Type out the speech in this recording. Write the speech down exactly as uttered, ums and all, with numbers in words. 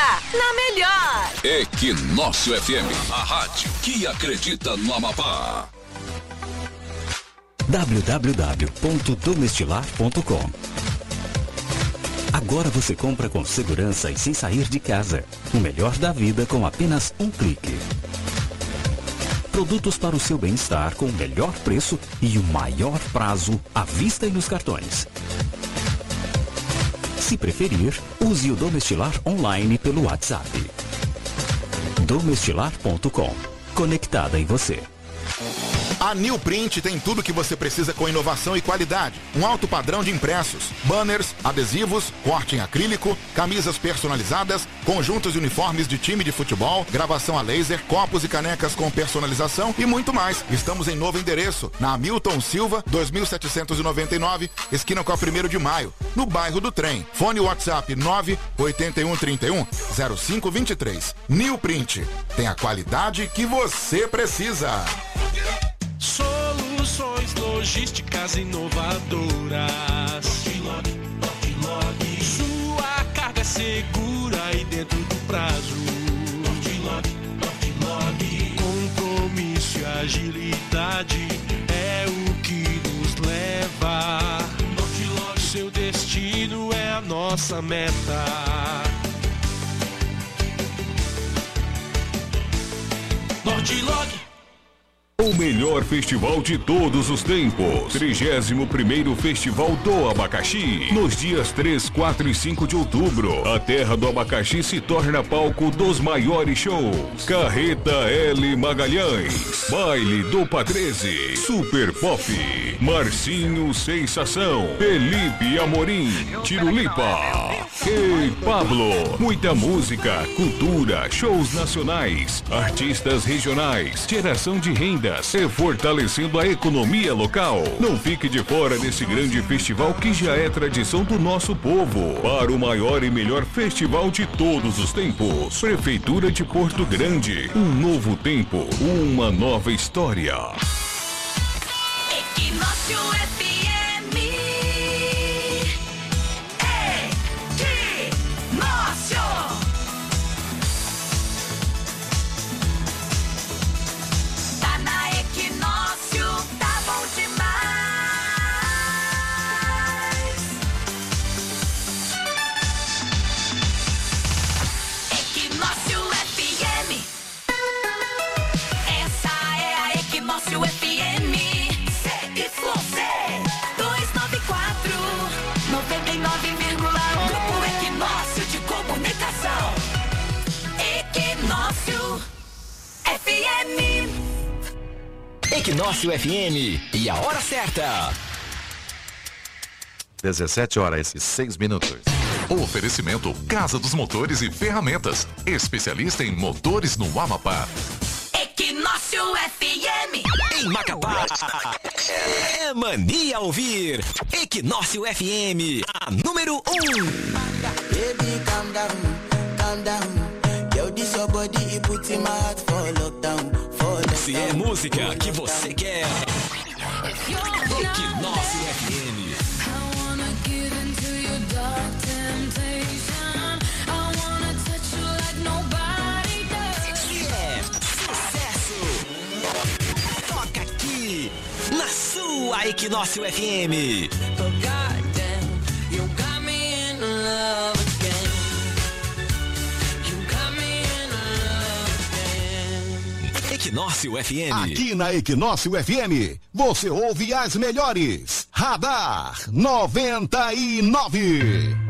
ligar na melhor. Equinócio F M, a rádio que acredita no Amapá. w w w ponto domestilar ponto com. Agora você compra com segurança e sem sair de casa. O melhor da vida com apenas um clique. Produtos para o seu bem-estar com o melhor preço e o maior prazo à vista e nos cartões. Se preferir, use o Domestilar online pelo WhatsApp. domestilar ponto com. Conectada em você. A New Print tem tudo que você precisa com inovação e qualidade. Um alto padrão de impressos, banners, adesivos, corte em acrílico, camisas personalizadas, conjuntos e uniformes de time de futebol, gravação a laser, copos e canecas com personalização e muito mais. Estamos em novo endereço, na Hamilton Silva, dois mil setecentos e noventa e nove, esquina com a primeiro de maio, no bairro do Trem. Fone WhatsApp nove oito um três um zero cinco dois três. New Print, tem a qualidade que você precisa. Soluções logísticas inovadoras. Nortilog, Nortilog. Sua carga segura e dentro do prazo. Nortilog, Nortilog. Compromisso e agilidade é o que nos leva. Nortilog. Seu destino é a nossa meta. Nortilog. O melhor festival de todos os tempos. trigésimo primeiro Festival do Abacaxi. Nos dias três, quatro e cinco de outubro, a terra do abacaxi se torna palco dos maiores shows. Carreta L Magalhães, Baile do Patrese, Super Pop, Marcinho Sensação, Felipe Amorim, Tirulipa e Pablo. Muita música, cultura, shows nacionais, artistas regionais, geração de renda e fortalecendo a economia local. Não fique de fora desse grande festival que já é tradição do nosso povo. Para o maior e melhor festival de todos os tempos. Prefeitura de Porto Grande. Um novo tempo, uma nova história. Equinócio F M. Equinócio. Equinócio F M, C Y C duzentos e noventa e quatro, noventa e nove vírgula um. Grupo Equinócio de Comunicação. Equinócio F M. Equinócio F M e a hora certa. dezessete horas e seis minutos. Oferecimento Casa dos Motores e Ferramentas. Especialista em motores no Amapá. Equinócio F M. Em Macapá, é mania ouvir Equinócio F M, a número um. Baby, calm down, calm down. Yo, this your body, it puts in my heart for lockdown, for lockdown. Se é música que você quer, Equinócio F M. Na sua Equinócio F M. Equinócio F M. Aqui na Equinócio F M, você ouve as melhores. Radar noventa e nove.